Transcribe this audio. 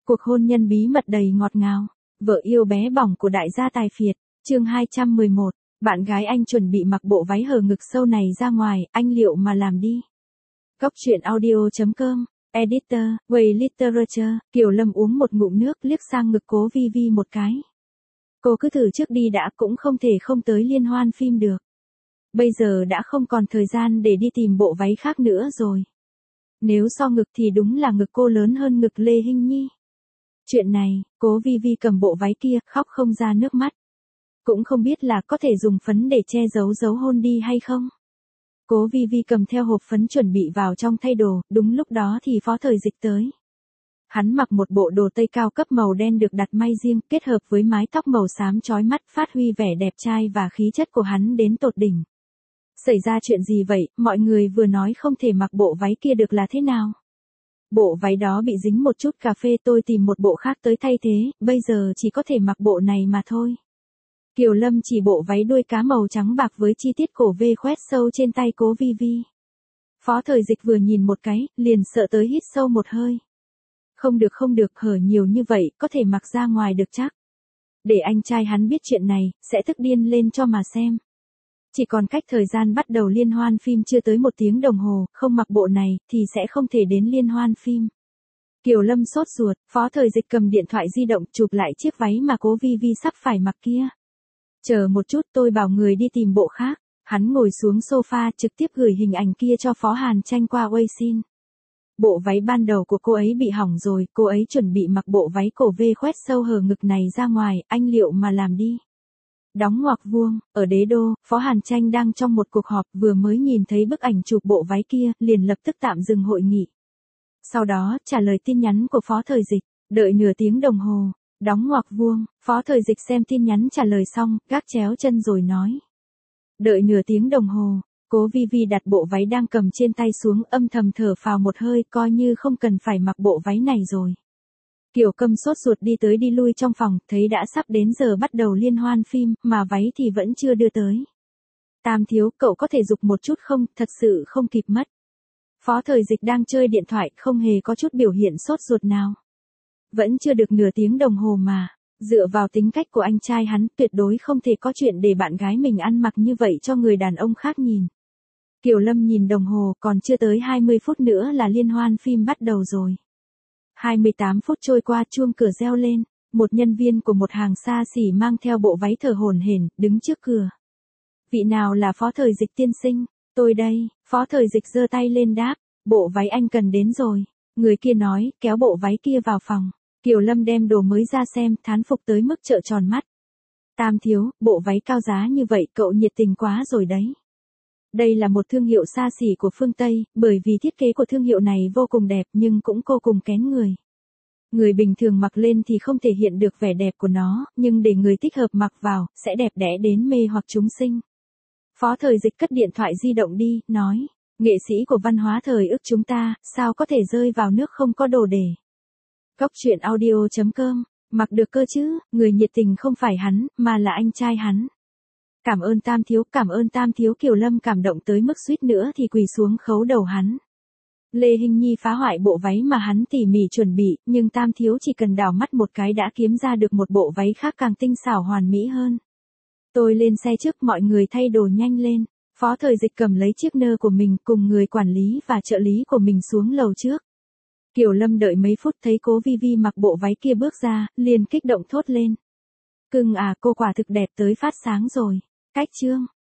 Cuộc hôn nhân bí mật đầy ngọt ngào. Vợ yêu bé bỏng của đại gia tài phiệt. Chương 211. Bạn gái anh chuẩn bị mặc bộ váy hở ngực sâu này ra ngoài, anh liệu mà làm đi. Góc truyện audio.com. Editor, Way Literature. Kiều Lâm uống một ngụm nước liếc sang ngực Cố Vi Vi một cái. Cô cứ thử trước đi đã, cũng không thể không tới liên hoan phim được. Bây giờ đã không còn thời gian để đi tìm bộ váy khác nữa rồi. Nếu so ngực thì đúng là ngực cô lớn hơn ngực Lê Hinh Nhi. Chuyện này, Cố Vi Vi cầm bộ váy kia, khóc không ra nước mắt. Cũng không biết là có thể dùng phấn để che giấu dấu hôn đi hay không. Cố Vi Vi cầm theo hộp phấn chuẩn bị vào trong thay đồ, đúng lúc đó thì Phó Thời Dịch tới. Hắn mặc một bộ đồ tây cao cấp màu đen được đặt may riêng, kết hợp với mái tóc màu xám chói mắt, phát huy vẻ đẹp trai và khí chất của hắn đến tột đỉnh. Xảy ra chuyện gì vậy, mọi người vừa nói không thể mặc bộ váy kia được là thế nào? Bộ váy đó bị dính một chút cà phê, tôi tìm một bộ khác tới thay thế, bây giờ chỉ có thể mặc bộ này mà thôi. Kiều Lâm chỉ bộ váy đuôi cá màu trắng bạc với chi tiết cổ V khoét sâu trên tay Cố Vi Vi. Phó Thời Dịch vừa nhìn một cái, liền sợ tới hít sâu một hơi. Không được, hở nhiều như vậy, có thể mặc ra ngoài được chắc. Để anh trai hắn biết chuyện này, sẽ tức điên lên cho mà xem. Chỉ còn cách thời gian bắt đầu liên hoan phim chưa tới 1 tiếng đồng hồ, không mặc bộ này, thì sẽ không thể đến liên hoan phim. Kiều Lâm sốt ruột, Phó Thời Dịch cầm điện thoại di động chụp lại chiếc váy mà Cố Vi Vi sắp phải mặc kia. Chờ một chút, tôi bảo người đi tìm bộ khác. Hắn ngồi xuống sofa trực tiếp gửi hình ảnh kia cho Phó Hàn Tranh qua Weixin. Bộ váy ban đầu của cô ấy bị hỏng rồi, cô ấy chuẩn bị mặc bộ váy cổ V khoét sâu hở ngực này ra ngoài, anh liệu mà làm đi. Đóng ngoặc vuông, ở Đế Đô, Phó Hàn Tranh đang trong một cuộc họp, vừa mới nhìn thấy bức ảnh chụp bộ váy kia, liền lập tức tạm dừng hội nghị. Sau đó, trả lời tin nhắn của Phó Thời Dịch, đợi nửa tiếng đồng hồ, đóng ngoặc vuông, Phó Thời Dịch xem tin nhắn trả lời xong, gác chéo chân rồi nói. Đợi nửa tiếng đồng hồ, Cố Vi Vi đặt bộ váy đang cầm trên tay xuống, âm thầm thở phào một hơi, coi như không cần phải mặc bộ váy này rồi. Kiều Câm sốt ruột đi tới đi lui trong phòng, thấy đã sắp đến giờ bắt đầu liên hoan phim, mà váy thì vẫn chưa đưa tới. Tam thiếu, cậu có thể giục một chút không, thật sự không kịp mất. Phó Thời Dịch đang chơi điện thoại, không hề có chút biểu hiện sốt ruột nào. Vẫn chưa được nửa tiếng đồng hồ mà, dựa vào tính cách của anh trai hắn, tuyệt đối không thể có chuyện để bạn gái mình ăn mặc như vậy cho người đàn ông khác nhìn. Kiều Lâm nhìn đồng hồ, còn chưa tới 20 phút nữa là liên hoan phim bắt đầu rồi. 28 phút trôi qua, chuông cửa reo lên, một nhân viên của một hàng xa xỉ mang theo bộ váy thở hổn hển, đứng trước cửa. Vị nào là Phó Thời Dịch tiên sinh? Tôi đây. Phó Thời Dịch giơ tay lên đáp, bộ váy anh cần đến rồi. Người kia nói, kéo bộ váy kia vào phòng. Kiều Lâm đem đồ mới ra xem, thán phục tới mức trợn tròn mắt. Tam thiếu, bộ váy cao giá như vậy, cậu nhiệt tình quá rồi đấy. Đây là một thương hiệu xa xỉ của phương Tây, bởi vì thiết kế của thương hiệu này vô cùng đẹp nhưng cũng vô cùng kén người. Người bình thường mặc lên thì không thể hiện được vẻ đẹp của nó, nhưng để người thích hợp mặc vào, sẽ đẹp đẽ đến mê hoặc chúng sinh. Phó Thời Dịch cất điện thoại di động đi, nói, nghệ sĩ của văn hóa thời ức chúng ta, sao có thể rơi vào nước không có đồ để. Góc truyện audio.com, mặc được cơ chứ, người nhiệt tình không phải hắn, mà là anh trai hắn. Cảm ơn Tam thiếu, Kiều Lâm cảm động tới mức suýt nữa thì quỳ xuống khấu đầu hắn. Lê Hinh Nhi phá hoại bộ váy mà hắn tỉ mỉ chuẩn bị, nhưng Tam thiếu chỉ cần đảo mắt một cái đã kiếm ra được một bộ váy khác càng tinh xảo hoàn mỹ hơn. Tôi lên xe trước, mọi người thay đồ nhanh lên. Phó Thời Dịch cầm lấy chiếc nơ của mình cùng người quản lý và trợ lý của mình xuống lầu trước. Kiều Lâm đợi mấy phút thấy Cố Vi Vi mặc bộ váy kia bước ra, liền kích động thốt lên. Cưng à, cô quả thực đẹp tới phát sáng rồi. Cách chương.